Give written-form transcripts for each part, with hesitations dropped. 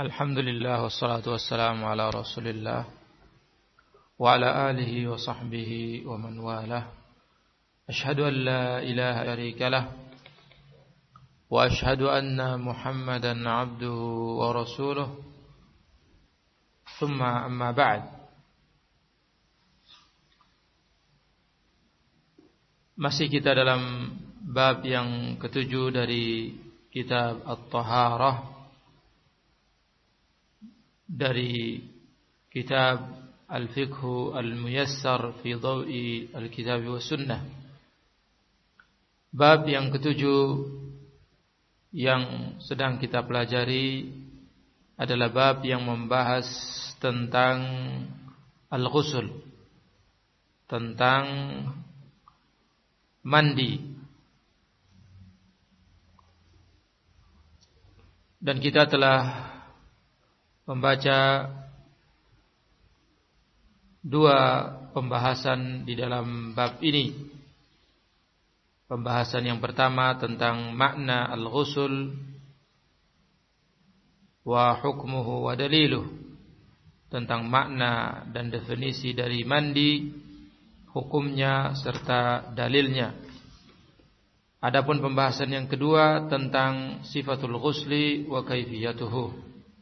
Alhamdulillah wassalatu wassalamu ala Rasulillah wa ala alihi wa sahbihi wa man walah. Ashhadu an la ilaha illallah lah wa ashhadu anna Muhammadan abduhu wa rasuluh. Thumma amma ba'd. Masih kita dalam bab yang ketujuh dari kitab At-Taharah, dari kitab Al-Fiqh Al-Muyassar fi Dhawi Al-Kitab wa Sunnah. Bab yang ketujuh yang sedang kita pelajari adalah bab yang membahas tentang al-ghusl, tentang mandi. Dan kita telah membaca dua pembahasan di dalam bab ini. Pembahasan yang pertama tentang makna al-ghusl wa hukmuhu wa daliluh, tentang makna dan definisi dari mandi, hukumnya serta dalilnya. Adapun pembahasan yang kedua tentang sifatul ghusli wa kaifiyatuhu,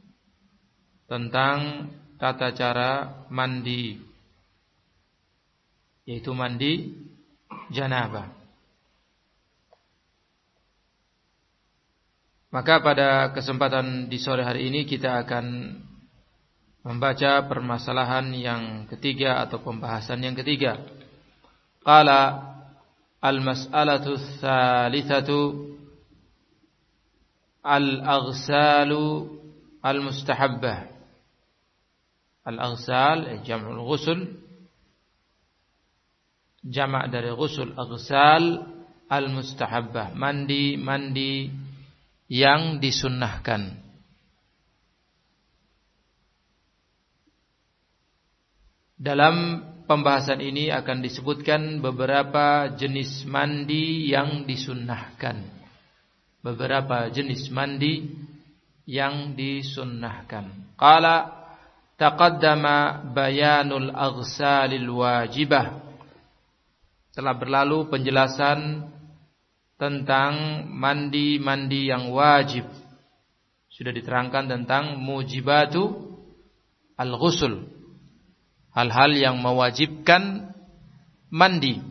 tentang tata cara mandi, yaitu mandi janabah. Maka pada kesempatan di sore hari ini kita akan membaca permasalahan yang ketiga atau pembahasan yang ketiga. Qala al-mas'alatu tsalitsatu al-aghsalu al-mustahabbah. Al-aghsal jam'ul ghusl, jamak dari ghusl. Aghsal al-mustahabbah, mandi yang disunnahkan. Dalam pembahasan ini akan disebutkan beberapa jenis mandi yang disunnahkan. Beberapa jenis mandi yang disunnahkan. Qala taqaddama bayanul aghsalil wajibah. Telah berlalu penjelasan tentang mandi-mandi yang wajib. Sudah diterangkan tentang mujibatu al-ghusl, hal-hal yang mewajibkan mandi.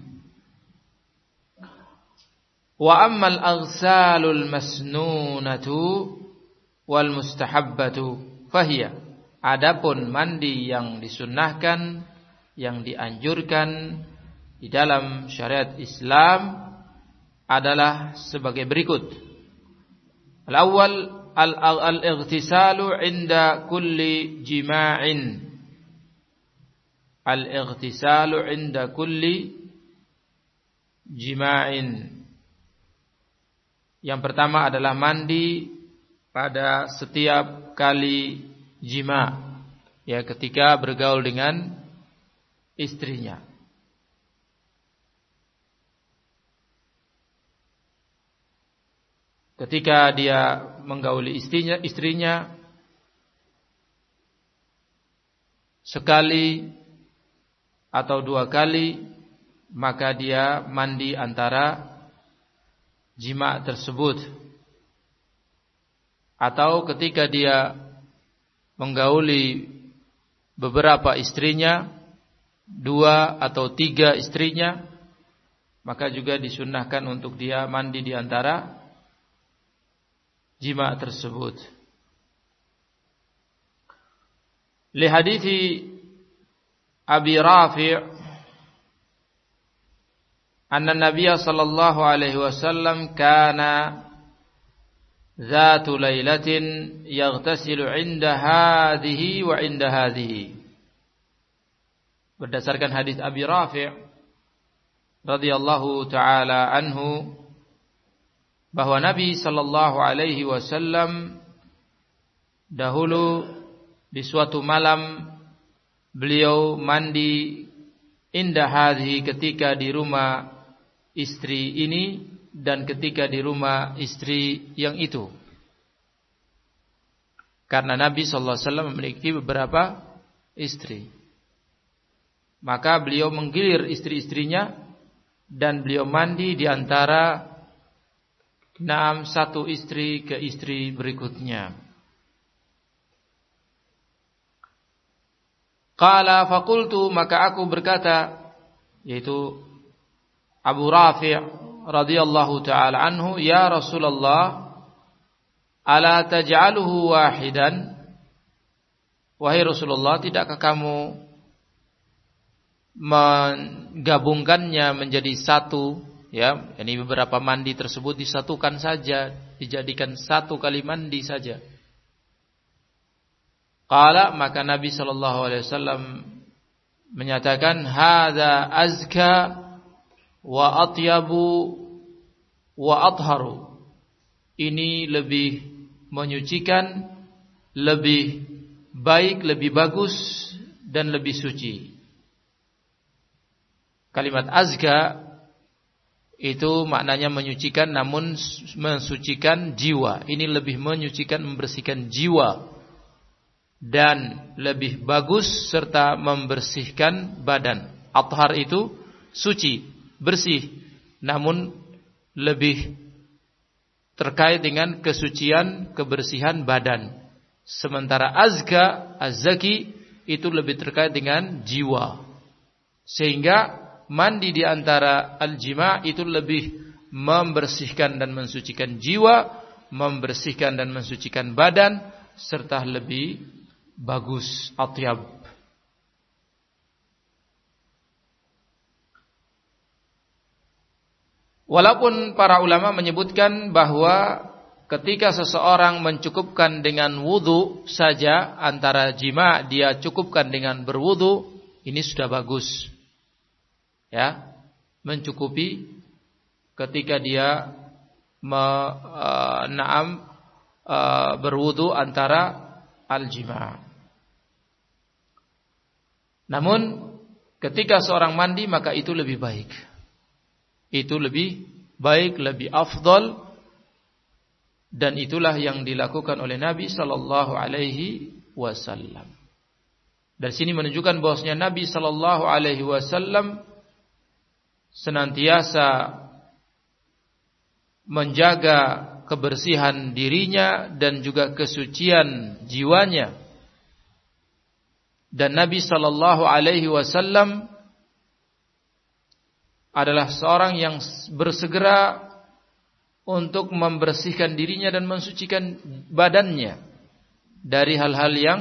Wa ammal aghsalul masnunatu wal mustahabbatu fahiya. Adapun mandi yang disunnahkan, yang dianjurkan di dalam syariat Islam adalah sebagai berikut. Al-awwal al-ightisalu 'inda kulli jima'in. Al-ightisalu 'inda kulli jima'in. Yang pertama adalah mandi pada setiap kali jima', ya, ketika bergaul dengan istrinya. Ketika dia menggauli istrinya sekali atau dua kali, maka dia mandi antara jima' tersebut. Atau ketika dia menggauli beberapa istrinya, dua atau tiga istrinya, maka juga disunnahkan untuk dia mandi di antara jima' tersebut. Li hadithi Abi Rafi' anna Nabiya sallallahu alaihi wasallam kana dhatu lailatin yaghtasilu 'inda hadhihi wa 'inda hadhihi. Berdasarkan hadis Abi Rafi' radhiyallahu taala anhu, bahwa Nabi sallallahu alaihi wasallam dahulu di suatu malam beliau mandi indah hadhi, ketika di rumah istri ini dan ketika di rumah istri yang itu. Karena Nabi sallallahu alaihi wasallam memiliki beberapa istri. Maka beliau menggilir istri-istrinya dan beliau mandi di antara satu istri ke istri berikutnya. Qala faqultu, maka aku berkata, yaitu Abu Rafi' radhiyallahu taala anhu, ya Rasulullah, ala taj'aluhu wahidan? Wahai Rasulullah, tidakkah kamu menggabungkannya menjadi satu, ya? Ini beberapa mandi tersebut disatukan saja, dijadikan satu kali mandi saja. Qala, maka Nabi sallallahu alaihi wasallam menyatakan, hadza azka wa atyabu wa atharu. Ini lebih menyucikan, lebih baik, lebih bagus, dan lebih suci. Kalimat azka itu maknanya menyucikan, namun mensucikan jiwa. Ini lebih menyucikan, membersihkan jiwa, dan lebih bagus serta membersihkan badan. Athhar itu suci, bersih, namun lebih terkait dengan kesucian, kebersihan badan. Sementara azka, az-zaki itu lebih terkait dengan jiwa. Sehingga mandi di antara al-jima' itu lebih membersihkan dan mensucikan jiwa, membersihkan dan mensucikan badan, serta lebih bagus, atyab. Walaupun para ulama menyebutkan bahwa ketika seseorang mencukupkan dengan wudu saja, antara jima dia cukupkan dengan berwudu, ini sudah bagus. Ya, mencukupi ketika dia berwudu antara al-jima. Namun ketika seorang mandi, maka itu lebih baik. Itu lebih baik, lebih afdal, dan itulah yang dilakukan oleh Nabi sallallahu alaihi wasallam. Dari sini menunjukkan bahwasanya Nabi sallallahu alaihi wasallam senantiasa menjaga kebersihan dirinya dan juga kesucian jiwanya. Dan Nabi sallallahu alaihi wasallam adalah seorang yang bersegera untuk membersihkan dirinya dan mensucikan badannya dari hal-hal yang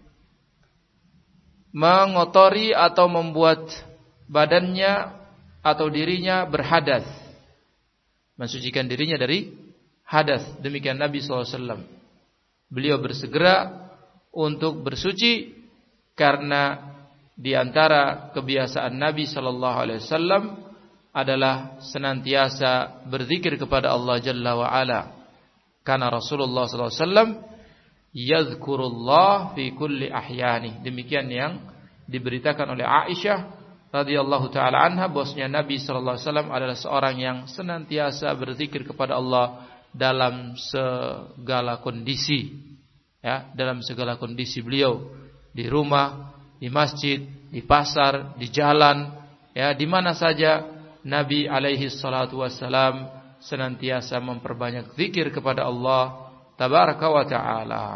mengotori atau membuat badannya atau dirinya berhadas. Mensucikan dirinya dari hadas. Demikian Nabi SAW. Beliau bersegera untuk bersuci karena di antara kebiasaan Nabi SAW adalah senantiasa berzikir kepada Allah Jalla wa Ala. Karena Rasulullah SAW yadhkurullah fi kulli ahyani. Demikian yang diberitakan oleh Aisyah radhiyallahu taala anha, bahwasanya Nabi sallallahu alaihi wasallam adalah seorang yang senantiasa berzikir kepada Allah dalam segala kondisi. Ya, dalam segala kondisi beliau, di rumah, di masjid, di pasar, di jalan, ya, di mana saja Nabi alaihi salatu wassalam senantiasa memperbanyak zikir kepada Allah tabaraka wa taala.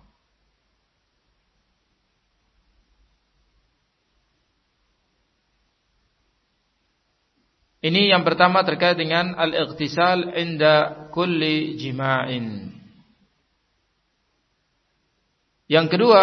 Ini yang pertama terkait dengan al-ightisal inda kulli jima'in. Yang kedua,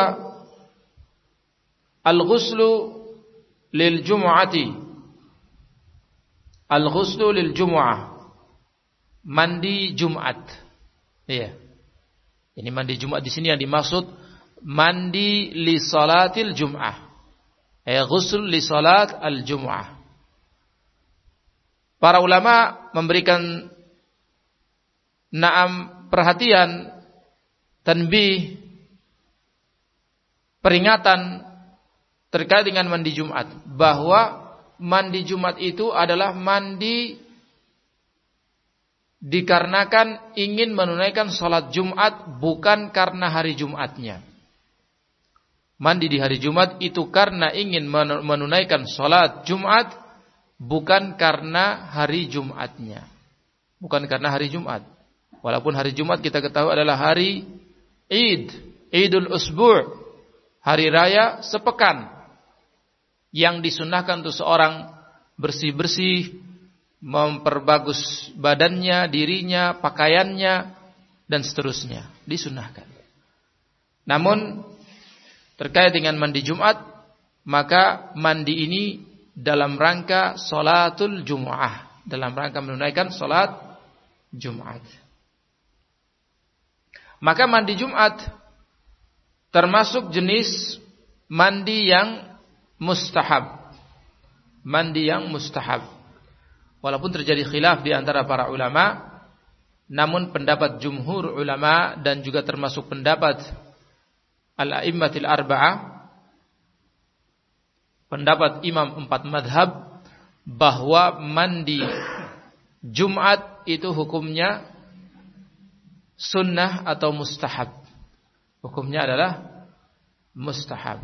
al-ghuslu lil jumu'ati. Al-ghuslu lil jumu'ah. Mandi Jumat. Iya. Ini mandi Jumat di sini yang dimaksud mandi li salatil Jum'ah. Ghusl li salat al-Jum'ah. Para ulama memberikan perhatian, tanbih, peringatan terkait dengan mandi Jumat, bahwa mandi Jumat itu adalah mandi dikarenakan ingin menunaikan sholat Jumat bukan karena hari Jumatnya. Mandi di hari Jumat itu karena ingin menunaikan sholat Jumat bukan karena hari Jumatnya. Bukan karena hari Jumat. Walaupun hari Jumat kita ketahui adalah hari Idul Usbu', hari raya sepekan, yang disunahkan untuk seorang bersih-bersih, memperbagus badannya, dirinya, pakaiannya, dan seterusnya. Disunahkan. Namun terkait dengan mandi Jumat, maka mandi ini dalam rangka sholatul Jum'ah, dalam rangka menunaikan sholat Jumat. Maka mandi Jumat termasuk jenis mandi yang mustahab. Mandi yang mustahab. Walaupun terjadi khilaf di antara para ulama, namun pendapat jumhur ulama dan juga termasuk pendapat al-a'immatil arba'ah, pendapat imam 4 madhab, bahwa mandi Jumat itu hukumnya sunnah atau mustahab. Hukumnya adalah mustahab.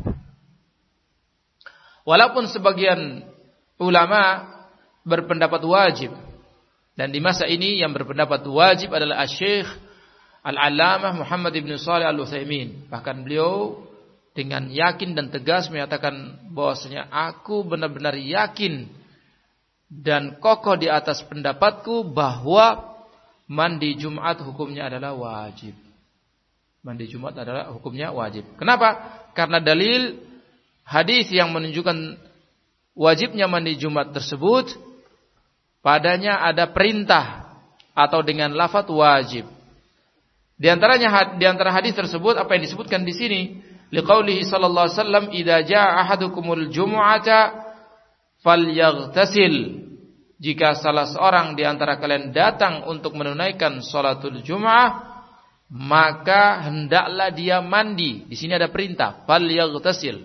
Walaupun sebagian ulama berpendapat wajib, dan di masa ini yang berpendapat wajib adalah Syekh Al-Allamah Muhammad ibn Shalih Al-Utsaimin. Bahkan beliau dengan yakin dan tegas menyatakan bahwasanya aku benar-benar yakin dan kokoh di atas pendapatku bahwa mandi Jumat hukumnya adalah wajib. Mandi Jumat adalah hukumnya wajib. Kenapa? Karena dalil hadis yang menunjukkan wajibnya mandi Jumat tersebut, padanya ada perintah atau dengan lafaz wajib. Di antara hadis tersebut apa yang disebutkan di sini? Liqaulihi sallallahu alaihi wasallam, "Idza jaa ahadukumul jumu'ata falyaghtasil." Jika salah seorang di antara kalian datang untuk menunaikan salatul Jum'ah, maka hendaklah dia mandi. Di sini ada perintah, falyaghtasil.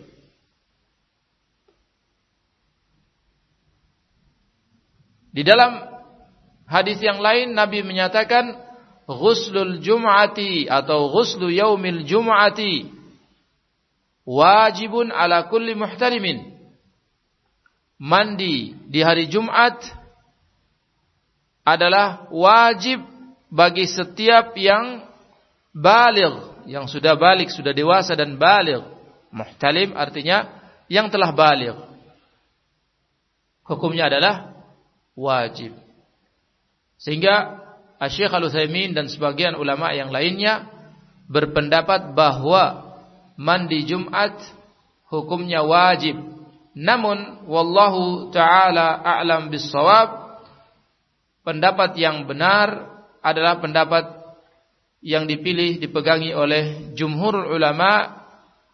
Di dalam hadis yang lain Nabi menyatakan ghuslul jum'ati atau ghuslu yaumil jum'ati wajibun ala kulli muhtalimin. Mandi di hari Jumat adalah wajib bagi setiap yang baligh, yang sudah balik, sudah dewasa dan baligh. Muhtalim artinya yang telah baligh. Hukumnya adalah wajib. Sehingga Syekh Al-Utsaimin dan sebagian ulama yang lainnya berpendapat bahwa mandi Jumat hukumnya wajib. Namun wallahu taala a'lam bis-shawab, pendapat yang benar adalah pendapat yang dipegangi oleh jumhur ulama,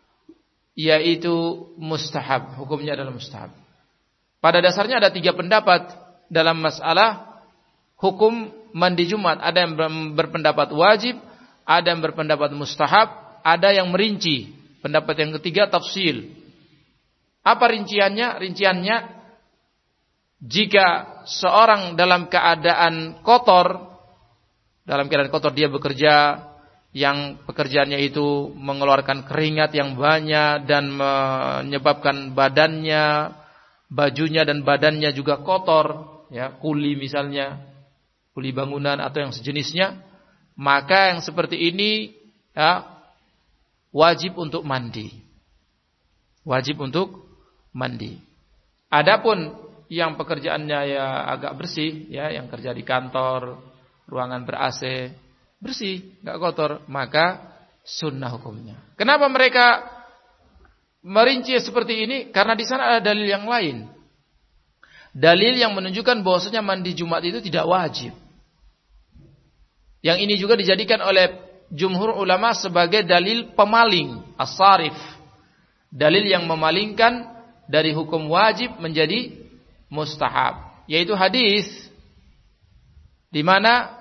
yaitu mustahab. Hukumnya adalah mustahab. Pada dasarnya ada 3 pendapat dalam masalah hukum mandi Jumat. Ada yang berpendapat wajib, ada yang berpendapat mustahab, ada yang merinci. Pendapat yang ketiga tafsil. Apa rinciannya? Rinciannya, jika seorang dalam keadaan kotor dia bekerja, yang pekerjaannya itu mengeluarkan keringat yang banyak dan menyebabkan badannya, bajunya dan badannya juga kotor, ya, kuli misalnya, kuli bangunan atau yang sejenisnya, maka yang seperti ini ya, wajib untuk mandi. Wajib untuk mandi. Adapun yang pekerjaannya ya agak bersih, ya, yang kerja di kantor, ruangan ber-AC, bersih, enggak kotor, maka sunnah hukumnya. Kenapa mereka merinci seperti ini? Karena di sana ada dalil yang lain. Dalil yang menunjukkan bahwasanya mandi Jumat itu tidak wajib. Yang ini juga dijadikan oleh jumhur ulama sebagai dalil pemaling, as-sarif. Dalil yang memalingkan dari hukum wajib menjadi mustahab, yaitu hadis di mana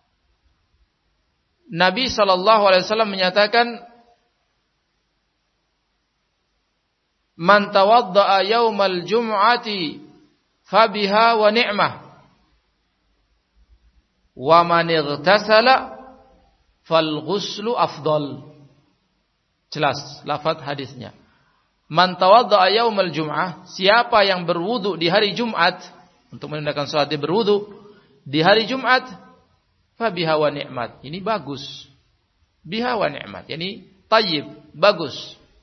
Nabi SAW menyatakan, "Man tawadda'a yaumal jum'ati fabiha wa ni'mah." Wa man ightasala fal ghuslu afdal. Jelas lafaz hadisnya. Man tawadda'a yaumal jum'ah, siapa yang berwudu di hari Jumat, untuk menunaikan salat dia berwudu di hari Jumat, fa biha wa ni'mat. Ini bagus. Biha wa ni'mat, yani tayyib, bagus.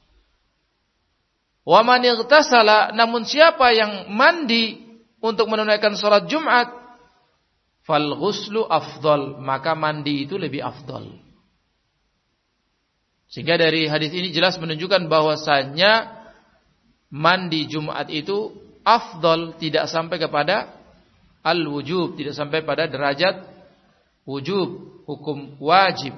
Wa man ightasala, namun siapa yang mandi untuk menunaikan salat Jumat, fal ghuslu afdal, maka mandi itu lebih afdal. Sehingga dari hadis ini jelas menunjukkan bahwasanya mandi Jumat itu afdal, tidak sampai kepada al-wujub, tidak sampai pada derajat wujub, hukum wajib.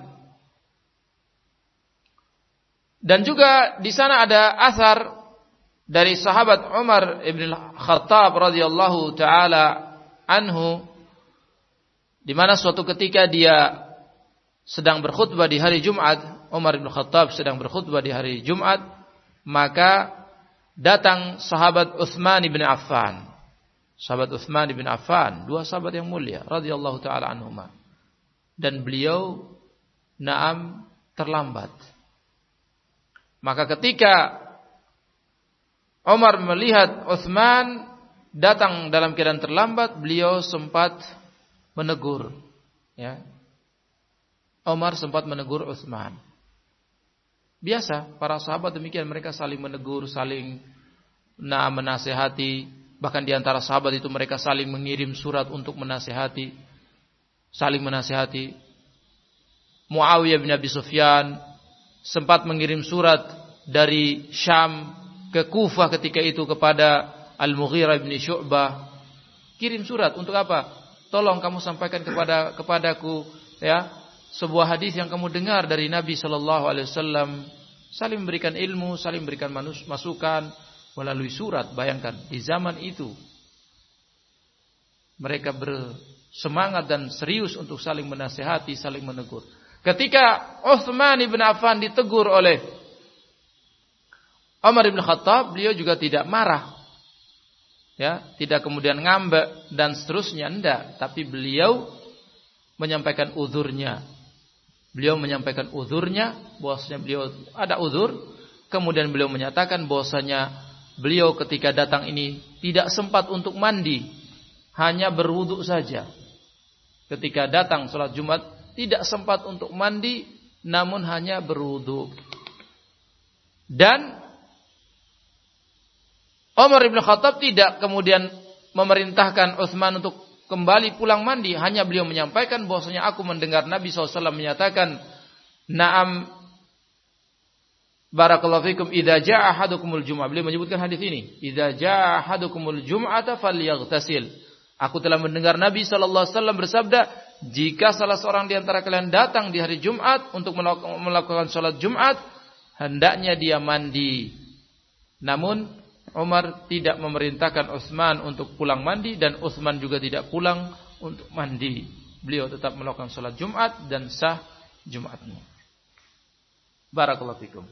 Dan juga di sana ada asar dari sahabat Umar ibn Khattab radhiyallahu taala anhu, di mana suatu ketika dia sedang berkhutbah di hari Jumat. Umar bin Khattab sedang berkhutbah di hari Jumat, maka datang sahabat Utsman bin Affan. Sahabat Utsman bin Affan, dua sahabat yang mulia radhiyallahu taala anhuma. Dan beliau terlambat. Maka ketika Umar melihat Utsman datang dalam keadaan terlambat, beliau sempat menegur, ya. Umar sempat menegur Utsman. Biasa para sahabat demikian, mereka saling menegur, saling menasehati. Bahkan di antara sahabat itu mereka saling mengirim surat untuk menasehati, saling menasehati. Muawiyah bin Abi Sufyan sempat mengirim surat dari Syam ke Kufah ketika itu kepada Al-Mughirah bin Syu'bah. Kirim surat untuk apa? Tolong kamu sampaikan kepadaku, ya, sebuah hadis yang kamu dengar dari Nabi sallallahu alaihi wasallam. Saling memberikan ilmu, saling memberikan masukan melalui surat. Bayangkan di zaman itu mereka bersemangat dan serius untuk saling menasihati, saling menegur. Ketika Utsman bin Affan ditegur oleh Umar bin Khattab, beliau juga tidak marah, ya, tidak kemudian ngambek dan seterusnya, enggak, tapi beliau menyampaikan uzurnya. Beliau menyampaikan uzurnya, bahwasanya beliau ada uzur. Kemudian beliau menyatakan bahwasanya beliau ketika datang ini tidak sempat untuk mandi, hanya berwudu saja. Ketika datang salat Jumat tidak sempat untuk mandi, namun hanya berwudu. Dan Umar bin Khattab tidak kemudian memerintahkan Utsman untuk kembali pulang mandi, hanya beliau menyampaikan bahwasanya aku mendengar Nabi SAW menyatakan, "Na'am barakallahu fikum idza jaa ahadukumul jum'ah." Beliau menyebutkan hadis ini, "Idza jaa ahadukumul jum'ata falyaghtasil." Aku telah mendengar Nabi SAW bersabda, jika salah seorang di antara kalian datang di hari Jumat untuk melakukan salat Jumat, hendaknya dia mandi. Namun Umar tidak memerintahkan Utsman untuk pulang mandi, dan Utsman juga tidak pulang untuk mandi. Beliau tetap melakukan salat Jumat dan sah Jumatnya. Barakallahu fikum.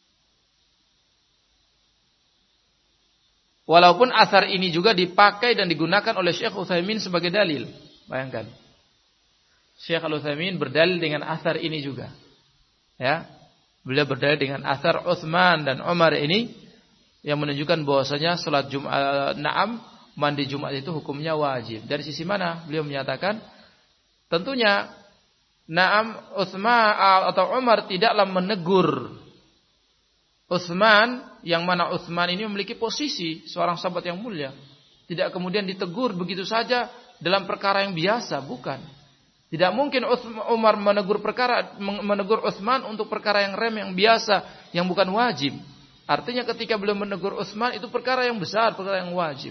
Walaupun asar ini juga dipakai dan digunakan oleh Syekh Utsaimin sebagai dalil. Bayangkan. Syekh Al-Utsaimin berdalil dengan asar ini juga. Ya. Beliau berdalil dengan asar Utsman dan Umar ini, yang menunjukkan bahwasanya salat Jumat, mandi Jumat itu hukumnya wajib. Dari sisi mana? Beliau menyatakan, tentunya Utsman atau Umar tidaklah menegur Utsman, yang mana Utsman ini memiliki posisi seorang sahabat yang mulia. Tidak kemudian ditegur begitu saja dalam perkara yang biasa, bukan. Tidak mungkin Umar menegur Utsman untuk perkara yang remeh, yang biasa, yang bukan wajib. Artinya ketika beliau menegur Utsman itu perkara yang besar, perkara yang wajib.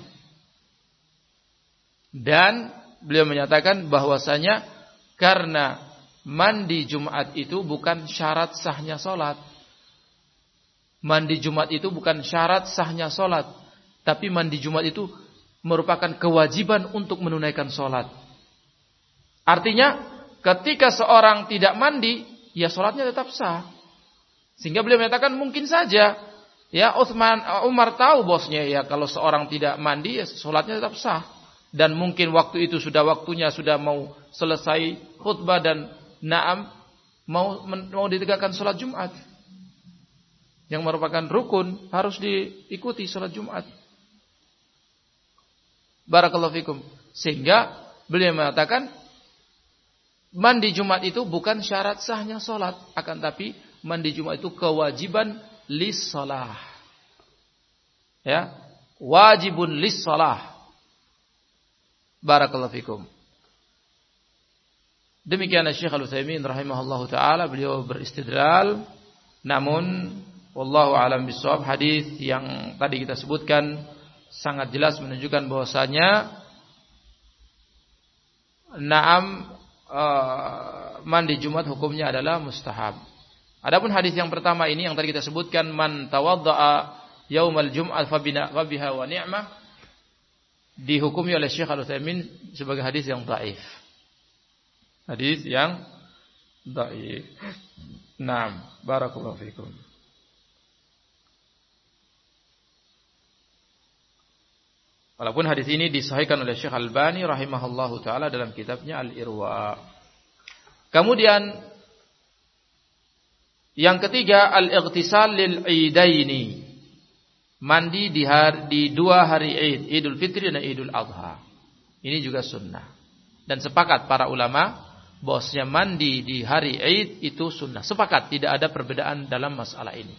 Dan beliau menyatakan bahwasanya karena mandi Jumat itu bukan syarat sahnya salat. Mandi Jumat itu bukan syarat sahnya salat, tapi mandi Jumat itu merupakan kewajiban untuk menunaikan salat. Artinya ketika seorang tidak mandi, ya salatnya tetap sah. Sehingga beliau menyatakan mungkin saja, ya, Umar tahu bosnya, ya, kalau seorang tidak mandi, ya, sholatnya tetap sah. Dan mungkin waktu itu waktunya sudah mau selesai khutbah dan na'am mau ditegakkan salat Jumat yang merupakan rukun, harus diikuti salat Jumat. Barakallahu fikum. Sehingga beliau mengatakan mandi Jumat itu bukan syarat sahnya salat, akan tapi mandi Jumat itu kewajiban lis salah. Ya, wajibun lis salah. Barakallahu fikum. Demikian Syekh Al-Utsaimin rahimahullahu taala, beliau beristidlal, namun wallahu alam bisawab, hadis yang tadi kita sebutkan sangat jelas menunjukkan bahwasanya mandi Jumat hukumnya adalah mustahab. Adapun hadis yang pertama ini yang tadi kita sebutkan, man tawaddaa yaumal jum'ah fa biha wa ni'mah, dihukumi oleh Syekh Al-Utsaimin sebagai hadis yang dhaif. Hadis yang dhaif. Naam, barakallahu fikum. Walaupun hadis ini disahihkan oleh Syekh Albani rahimahullahu taala dalam kitabnya Al-Irwa. Kemudian yang ketiga, al-ightisal lil idaini. Mandi di dua hari Id, Idul Fitri dan Idul Adha. Ini juga sunnah. Dan sepakat para ulama bahwasanya mandi di hari Id itu sunnah. Sepakat, tidak ada perbedaan dalam masalah ini.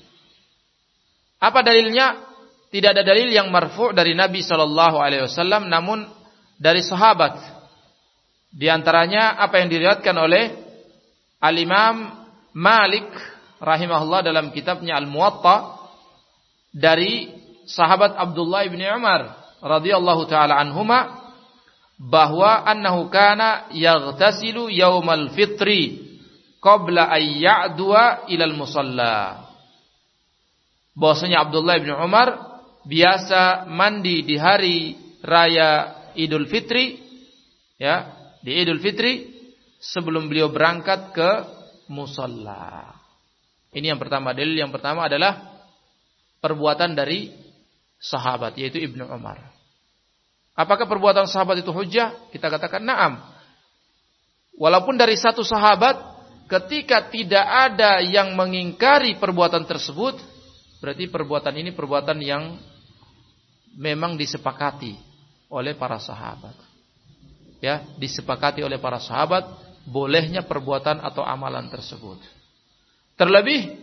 Apa dalilnya? Tidak ada dalil yang marfu' dari Nabi sallallahu alaihi wasallam, namun dari sahabat. Di antaranya apa yang diriwayatkan oleh Al-Imam Malik rahimahullah dalam kitabnya Al-Muwatta dari sahabat Abdullah bin Umar radhiyallahu taala anhuma, bahwa annahu kana yaghtasilu yaumal fitri qabla ay ya'dua ilal musalla. Bahwasanya Abdullah bin Umar biasa mandi di hari raya Idul Fitri, ya, di Idul Fitri sebelum beliau berangkat ke musalla. Ini yang pertama, dalil yang pertama adalah perbuatan dari sahabat, yaitu Ibnu Umar. Apakah perbuatan sahabat itu hujjah? Kita katakan na'am. Walaupun dari satu sahabat, ketika tidak ada yang mengingkari perbuatan tersebut, berarti perbuatan ini perbuatan yang memang disepakati oleh para sahabat. Ya, disepakati oleh para sahabat bolehnya perbuatan atau amalan tersebut. Terlebih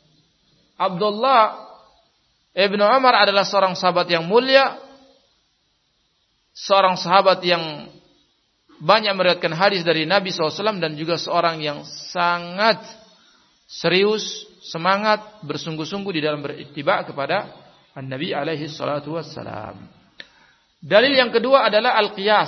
Abdullah Ibnu Umar adalah seorang sahabat yang mulia, seorang sahabat yang banyak meriwayatkan hadis dari Nabi SAW, dan juga seorang yang sangat serius, semangat, bersungguh-sungguh di dalam berittiba kepada Nabi alaihi salatu wassalam. Dalil yang kedua adalah al-qiyas,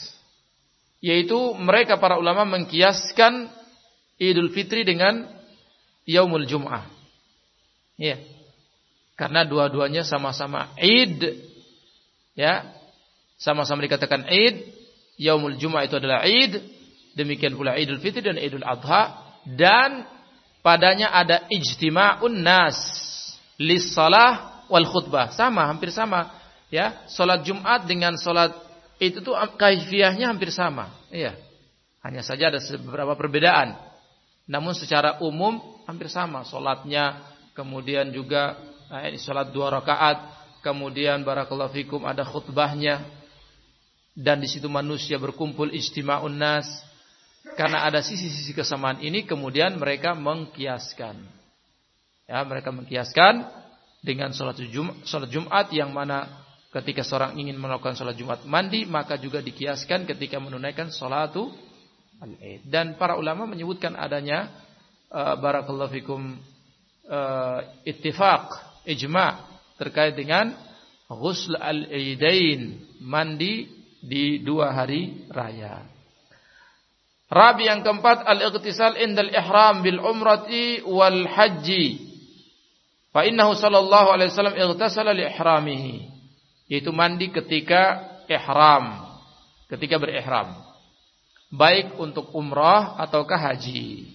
yaitu mereka para ulama mengkiaskan Idul Fitri dengan Yaumul Jum'ah. Ya. Karena dua-duanya sama-sama Id, ya, sama-sama dikatakan Id. Yaumul Jum'ah itu adalah Id, demikian pula Idul Fitri dan Idul Adha, dan padanya ada ijtima'un nas lis-shalah wal khutbah, sama, hampir sama, ya. Salat Jumat dengan salat itu tuh kaifiyahnya hampir sama, iya. Hanya saja ada beberapa perbedaan. Namun secara umum hampir sama salatnya, kemudian juga salat 2 rakaat, kemudian barakallahu fikum ada khutbahnya, dan di situ manusia berkumpul ijtima'un nas. Karena ada sisi-sisi kesamaan ini, kemudian mereka mengkiaskan. Ya, mereka mengkiaskan dengan salat Jumat, yang mana ketika seorang ingin melakukan salat Jumat mandi, maka juga dikiaskan ketika menunaikan salatul Id. Dan para ulama menyebutkan adanya barakallahu fikum ittifaq, ijma' terkait dengan ghusl al-idain, mandi di 2 hari raya. Rabi yang keempat, al-ightisal indal ihram bil umrati wal haji. Fa innahu sallallahu alaihi wasallam ightasala li ihramihi, yaitu mandi ketika ihram, ketika berihram, baik untuk umrah ataukah haji.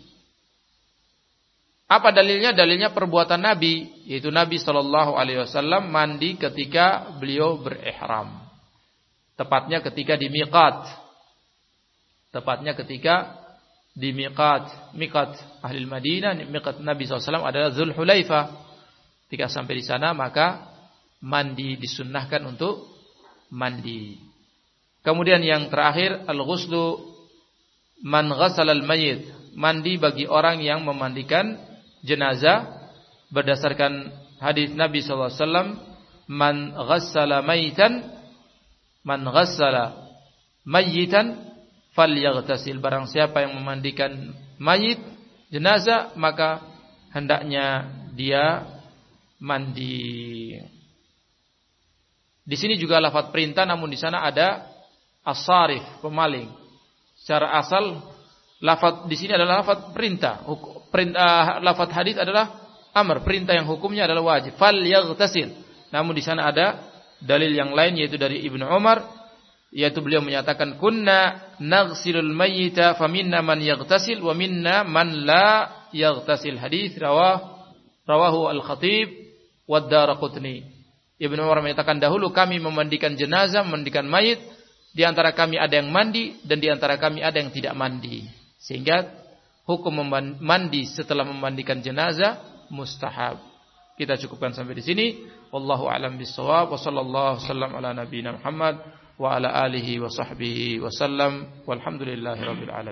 Apa dalilnya? Dalilnya perbuatan Nabi, yaitu Nabi sallallahu alaihi wasallam mandi ketika beliau berihram, tepatnya ketika di miqat. Tepatnya ketika di miqat ahli Madinah, miqat Nabi SAW adalah Dzulhulaifah. Ketika sampai di sana maka mandi, disunnahkan untuk mandi. Kemudian yang terakhir, al-ghuslu man ghassala al-mayyit, mandi bagi orang yang memandikan jenazah berdasarkan hadis Nabi SAW, man ghassala mayyitan falyaghtasil, barang siapa yang memandikan mayit, jenazah, maka hendaknya dia mandi. Di sini juga lafaz perintah, namun di sana ada as-sarif, pemaling. Secara asal lafaz di sini adalah lafaz perintah. Lafaz hadis adalah amr, perintah yang hukumnya adalah wajib. Falyaghtasil. Namun di sana ada dalil yang lain, yaitu dari Ibnu Umar, yaitu beliau menyatakan kunna naghsilul mayyita faminna man yaghtasil wa minna man la yaghtasil. Hadis rawahu al-Khatib wa ad-Daraqutni. Ibnu Umar menyatakan dahulu kami memandikan jenazah, memandikan mayit, di antara kami ada yang mandi dan di antara kami ada yang tidak mandi. Sehingga hukum mandi setelah memandikan jenazah mustahab. Kita cukupkan sampai di sini. Wallahu a'lam bissawab. Wa sallallahu wasallam ala nabiyyina Muhammad wa ala alihi wa sahbihi wa sallam. Walhamdulillahirabbil alamin.